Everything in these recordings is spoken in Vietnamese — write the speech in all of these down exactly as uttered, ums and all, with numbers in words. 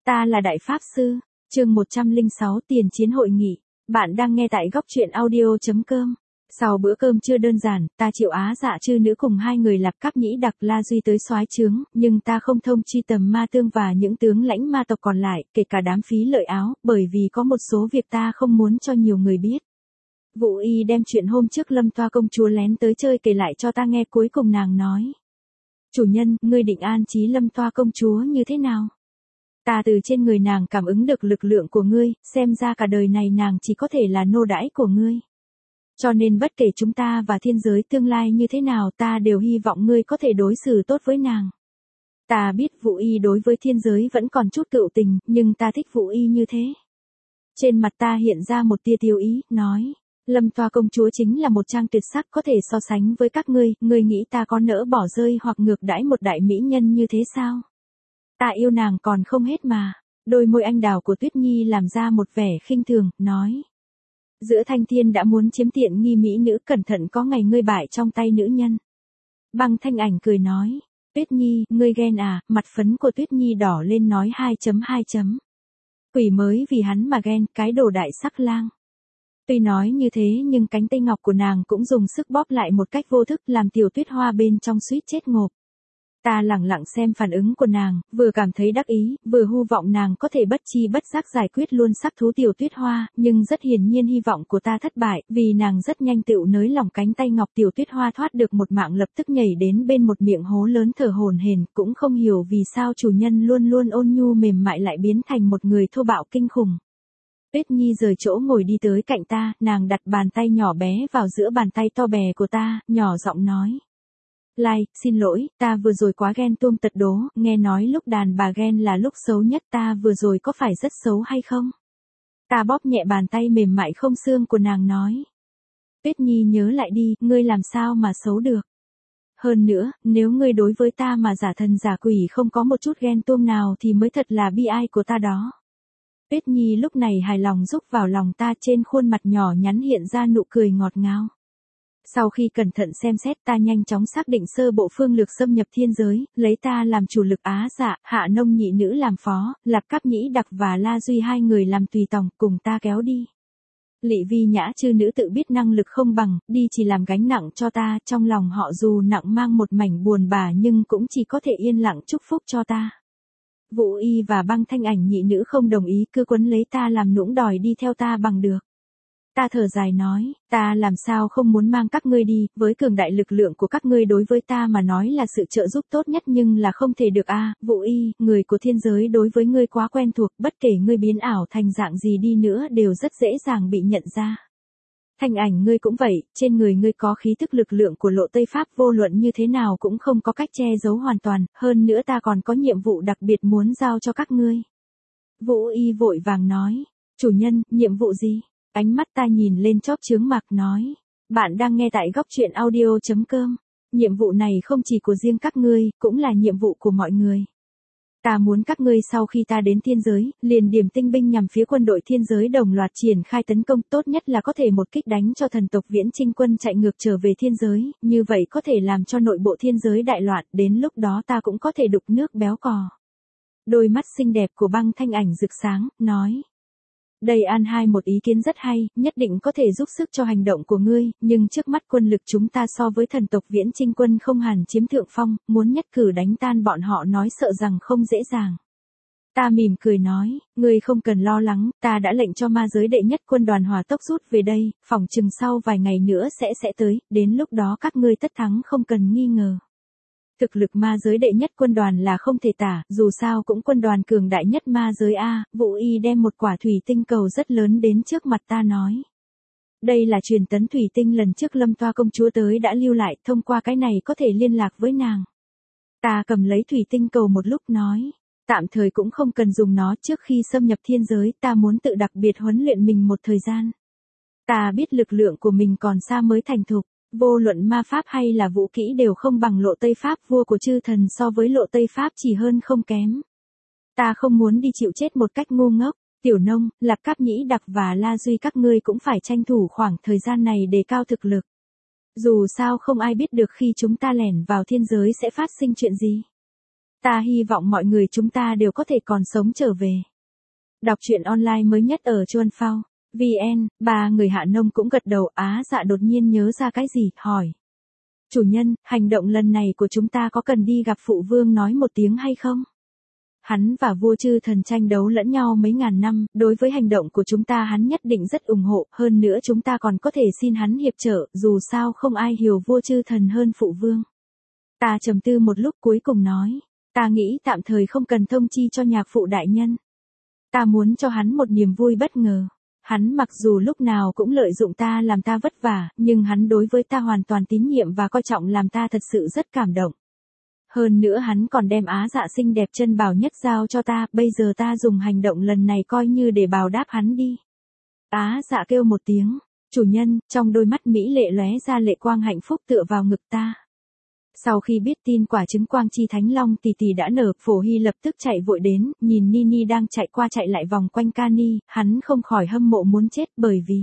Ta là Đại Pháp Sư, chương một trăm lẻ sáu tiền chiến hội nghị. Bạn đang nghe tại góc truyện audio.com. Sau bữa cơm trưa đơn giản, ta Triệu Á Dạ Trư Nữ cùng hai người Lạp Cáp Nhĩ Đặc La Duy tới soái trướng, nhưng ta không thông chi tầm ma tương và những tướng lãnh ma tộc còn lại, kể cả đám phí lợi áo, bởi vì có một số việc ta không muốn cho nhiều người biết. Vũ Y đem chuyện hôm trước Lâm Toa công chúa lén tới chơi kể lại cho ta nghe, cuối cùng nàng nói: Chủ nhân, ngươi định an trí Lâm Toa công chúa như thế nào? Ta từ trên người nàng cảm ứng được lực lượng của ngươi, xem ra cả đời này nàng chỉ có thể là nô đãi của ngươi. Cho nên bất kể chúng ta và thiên giới tương lai như thế nào, ta đều hy vọng ngươi có thể đối xử tốt với nàng. Ta biết Vũ Y đối với thiên giới vẫn còn chút cựu tình, nhưng ta thích Vũ Y như thế. Trên mặt ta hiện ra một tia tiêu ý, nói: Lâm Toa công chúa chính là một trang tuyệt sắc, có thể so sánh với các ngươi, ngươi nghĩ ta có nỡ bỏ rơi hoặc ngược đãi một đại mỹ nhân như thế sao? Ta yêu nàng còn không hết mà. Đôi môi anh đào của Tuyết Nhi làm ra một vẻ khinh thường, nói: Giữa thanh thiên đã muốn chiếm tiện nghi mỹ nữ, cẩn thận có ngày ngươi bại trong tay nữ nhân. Băng Thanh Ảnh cười nói: Tuyết Nhi, ngươi ghen à? Mặt phấn của Tuyết Nhi đỏ lên nói hai chấm hai chấm. Quỷ mới vì hắn mà ghen, cái đồ đại sắc lang. Tuy nói như thế nhưng cánh tay ngọc của nàng cũng dùng sức bóp lại một cách vô thức, làm Tiểu Tuyết Hoa bên trong suýt chết ngộp. Ta lẳng lặng xem phản ứng của nàng, vừa cảm thấy đắc ý, vừa hy vọng nàng có thể bất chi bất giác giải quyết luôn sắc thú Tiểu Tuyết Hoa, nhưng rất hiển nhiên hy vọng của ta thất bại, vì nàng rất nhanh tựu nới lỏng cánh tay ngọc. Tiểu Tuyết Hoa thoát được một mạng lập tức nhảy đến bên một miệng hố lớn thở hổn hển, cũng không hiểu vì sao chủ nhân luôn luôn ôn nhu mềm mại lại biến thành một người thô bạo kinh khủng. Tuyết Nhi rời chỗ ngồi đi tới cạnh ta, nàng đặt bàn tay nhỏ bé vào giữa bàn tay to bè của ta, nhỏ giọng nói: Lai, xin lỗi, ta vừa rồi quá ghen tuông tật đố, nghe nói lúc đàn bà ghen là lúc xấu nhất, ta vừa rồi có phải rất xấu hay không? Ta bóp nhẹ bàn tay mềm mại không xương của nàng nói: Tuyết Nhi nhớ lại đi, ngươi làm sao mà xấu được? Hơn nữa, nếu ngươi đối với ta mà giả thần giả quỷ không có một chút ghen tuông nào thì mới thật là bi ai của ta đó. Tuyết Nhi lúc này hài lòng rúc vào lòng ta, trên khuôn mặt nhỏ nhắn hiện ra nụ cười ngọt ngào. Sau khi cẩn thận xem xét, ta nhanh chóng xác định sơ bộ phương lược xâm nhập thiên giới, lấy ta làm chủ lực Á Dạ, Hạ Nông nhị nữ làm phó, Lạp Cáp Nhĩ Đặc và La Duy hai người làm tùy tòng, cùng ta kéo đi. Lị Vi Nhã Trư Nữ tự biết năng lực không bằng, đi chỉ làm gánh nặng cho ta, trong lòng họ dù nặng mang một mảnh buồn bã nhưng cũng chỉ có thể yên lặng chúc phúc cho ta. Vũ Y và Băng Thanh Ảnh nhị nữ không đồng ý, cứ quấn lấy ta làm nũng đòi đi theo ta bằng được. Ta thở dài nói: Ta làm sao không muốn mang các ngươi đi, với cường đại lực lượng của các ngươi đối với ta mà nói là sự trợ giúp tốt nhất, nhưng là không thể được a. À, Vũ Y, người của thiên giới đối với ngươi quá quen thuộc, bất kể ngươi biến ảo thành dạng gì đi nữa đều rất dễ dàng bị nhận ra. Thanh Ảnh ngươi cũng vậy, trên người ngươi có khí tức lực lượng của Lộ Tây Pháp, vô luận như thế nào cũng không có cách che giấu hoàn toàn, hơn nữa ta còn có nhiệm vụ đặc biệt muốn giao cho các ngươi. Vũ Y vội vàng nói: Chủ nhân, nhiệm vụ gì? Ánh mắt ta nhìn lên chóp chướng mạc nói: Bạn đang nghe tại góc truyện audio.com. Nhiệm vụ này không chỉ của riêng các ngươi, cũng là nhiệm vụ của mọi người. Ta muốn các ngươi sau khi ta đến thiên giới, liền điểm tinh binh nhằm phía quân đội thiên giới đồng loạt triển khai tấn công, tốt nhất là có thể một kích đánh cho thần tộc Viễn Chinh quân chạy ngược trở về thiên giới, như vậy có thể làm cho nội bộ thiên giới đại loạn, đến lúc đó ta cũng có thể đục nước béo cò. Đôi mắt xinh đẹp của Băng Thanh Ảnh rực sáng, nói: Đây an hai một ý kiến rất hay, nhất định có thể giúp sức cho hành động của ngươi, nhưng trước mắt quân lực chúng ta so với thần tộc Viễn Chinh quân không hẳn chiếm thượng phong, muốn nhất cử đánh tan bọn họ nói sợ rằng không dễ dàng. Ta mỉm cười nói: Ngươi không cần lo lắng, ta đã lệnh cho ma giới đệ nhất quân đoàn hỏa tốc rút về đây, phỏng chừng sau vài ngày nữa sẽ sẽ tới, đến lúc đó các ngươi tất thắng không cần nghi ngờ. Thực lực ma giới đệ nhất quân đoàn là không thể tả, dù sao cũng quân đoàn cường đại nhất ma giới a. Vũ Y đem một quả thủy tinh cầu rất lớn đến trước mặt ta nói: Đây là truyền tấn thủy tinh lần trước Lâm Toa công chúa tới đã lưu lại, thông qua cái này có thể liên lạc với nàng. Ta cầm lấy thủy tinh cầu một lúc nói: Tạm thời cũng không cần dùng nó, trước khi xâm nhập thiên giới ta muốn tự đặc biệt huấn luyện mình một thời gian. Ta biết lực lượng của mình còn xa mới thành thục. Vô luận ma pháp hay là vũ kỹ đều không bằng Lộ Tây Pháp vua của chư thần, so với Lộ Tây Pháp chỉ hơn không kém. Ta không muốn đi chịu chết một cách ngu ngốc. Tiểu Nông, Lạp Cáp Nhĩ Đặc và La Duy các ngươi cũng phải tranh thủ khoảng thời gian này để cao thực lực. Dù sao không ai biết được khi chúng ta lẻn vào thiên giới sẽ phát sinh chuyện gì. Ta hy vọng mọi người chúng ta đều có thể còn sống trở về. Đọc truyện online mới nhất ở Chuan Phao. vê en, ba người Hạ Nông cũng gật đầu. Á Dạ đột nhiên nhớ ra cái gì, hỏi. Chủ nhân, hành động lần này của chúng ta có cần đi gặp phụ vương nói một tiếng hay không? Hắn và vua chư thần tranh đấu lẫn nhau mấy ngàn năm, đối với hành động của chúng ta hắn nhất định rất ủng hộ, hơn nữa chúng ta còn có thể xin hắn hiệp trợ, dù sao không ai hiểu vua chư thần hơn phụ vương. Ta trầm tư một lúc cuối cùng nói, ta nghĩ tạm thời không cần thông chi cho nhạc phụ đại nhân. Ta muốn cho hắn một niềm vui bất ngờ. Hắn mặc dù lúc nào cũng lợi dụng ta làm ta vất vả, nhưng hắn đối với ta hoàn toàn tín nhiệm và coi trọng làm ta thật sự rất cảm động. Hơn nữa hắn còn đem Á Dạ xinh đẹp chân bảo nhất giao cho ta, bây giờ ta dùng hành động lần này coi như để bào đáp hắn đi. Á Dạ kêu một tiếng, chủ nhân, trong đôi mắt mỹ lệ lóe ra lệ quang hạnh phúc tựa vào ngực ta. Sau khi biết tin quả trứng quang chi thánh long tỷ tỷ đã nở, Phổ Hy lập tức chạy vội đến, nhìn Nini đang chạy qua chạy lại vòng quanh Cani, hắn không khỏi hâm mộ muốn chết bởi vì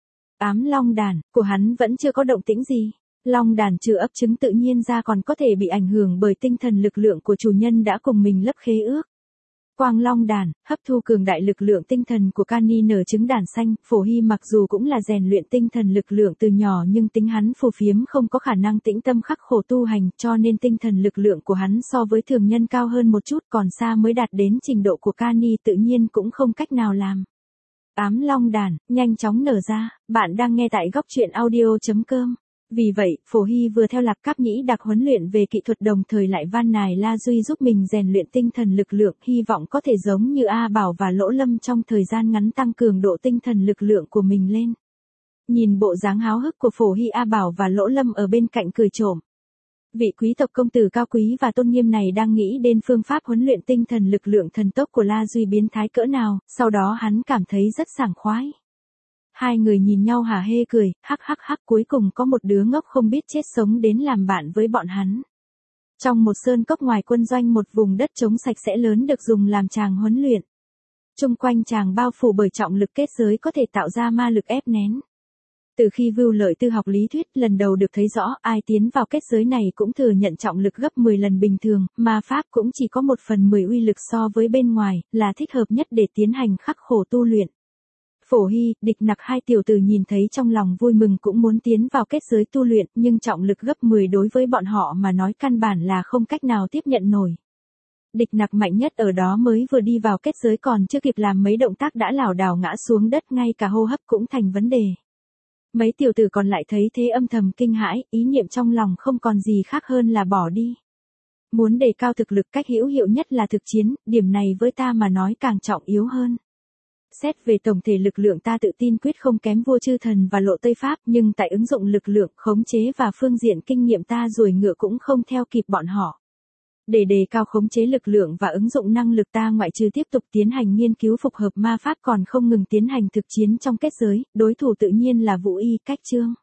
ám long đàn của hắn vẫn chưa có động tĩnh gì. Long đàn chưa ấp trứng tự nhiên ra còn có thể bị ảnh hưởng bởi tinh thần lực lượng của chủ nhân đã cùng mình lấp khế ước. Quang long đàn, hấp thu cường đại lực lượng tinh thần của Cani nở trứng đàn xanh, Phổ Hy mặc dù cũng là rèn luyện tinh thần lực lượng từ nhỏ nhưng tính hắn phù phiếm không có khả năng tĩnh tâm khắc khổ tu hành, cho nên tinh thần lực lượng của hắn so với thường nhân cao hơn một chút, còn xa mới đạt đến trình độ của Cani tự nhiên cũng không cách nào làm. Ám long đàn, nhanh chóng nở ra, bạn đang nghe tại góc truyện audio chấm com. Vì vậy, Phổ Hy vừa theo Lạc Cáp Nhĩ Đặc huấn luyện về kỹ thuật đồng thời lại van nài La Duy giúp mình rèn luyện tinh thần lực lượng, hy vọng có thể giống như A Bảo và Lỗ Lâm trong thời gian ngắn tăng cường độ tinh thần lực lượng của mình lên. Nhìn bộ dáng háo hức của Phổ Hy, A Bảo và Lỗ Lâm ở bên cạnh cười trộm. Vị quý tộc công tử cao quý và tôn nghiêm này đang nghĩ đến phương pháp huấn luyện tinh thần lực lượng thần tốc của La Duy biến thái cỡ nào, sau đó hắn cảm thấy rất sảng khoái. Hai người nhìn nhau hả hê cười, hắc hắc hắc, cuối cùng có một đứa ngốc không biết chết sống đến làm bạn với bọn hắn. Trong một sơn cốc ngoài quân doanh, một vùng đất trống sạch sẽ lớn được dùng làm tràng huấn luyện. Chung quanh tràng bao phủ bởi trọng lực kết giới có thể tạo ra ma lực ép nén. Từ khi Vưu Lợi Tư học lý thuyết lần đầu được thấy rõ, ai tiến vào kết giới này cũng thừa nhận trọng lực gấp mười lần bình thường, mà pháp cũng chỉ có một phần mười uy lực so với bên ngoài, là thích hợp nhất để tiến hành khắc khổ tu luyện. Phổ Hy, Địch Nặc hai tiểu tử nhìn thấy trong lòng vui mừng cũng muốn tiến vào kết giới tu luyện, nhưng trọng lực gấp mười đối với bọn họ mà nói căn bản là không cách nào tiếp nhận nổi. Địch Nặc mạnh nhất ở đó mới vừa đi vào kết giới còn chưa kịp làm mấy động tác đã lảo đảo ngã xuống đất, ngay cả hô hấp cũng thành vấn đề. Mấy tiểu tử còn lại thấy thế âm thầm kinh hãi, ý niệm trong lòng không còn gì khác hơn là bỏ đi. Muốn đề cao thực lực, cách hữu hiệu nhất là thực chiến, điểm này với ta mà nói càng trọng yếu hơn. Xét về tổng thể lực lượng ta tự tin quyết không kém vua chư thần và Lộ Tây Pháp, nhưng tại ứng dụng lực lượng, khống chế và phương diện kinh nghiệm ta ruồi ngựa cũng không theo kịp bọn họ. Để đề cao khống chế lực lượng và ứng dụng năng lực ta ngoại trừ tiếp tục tiến hành nghiên cứu phục hợp ma pháp còn không ngừng tiến hành thực chiến trong kết giới, đối thủ tự nhiên là Vũ Y, Cách Trương.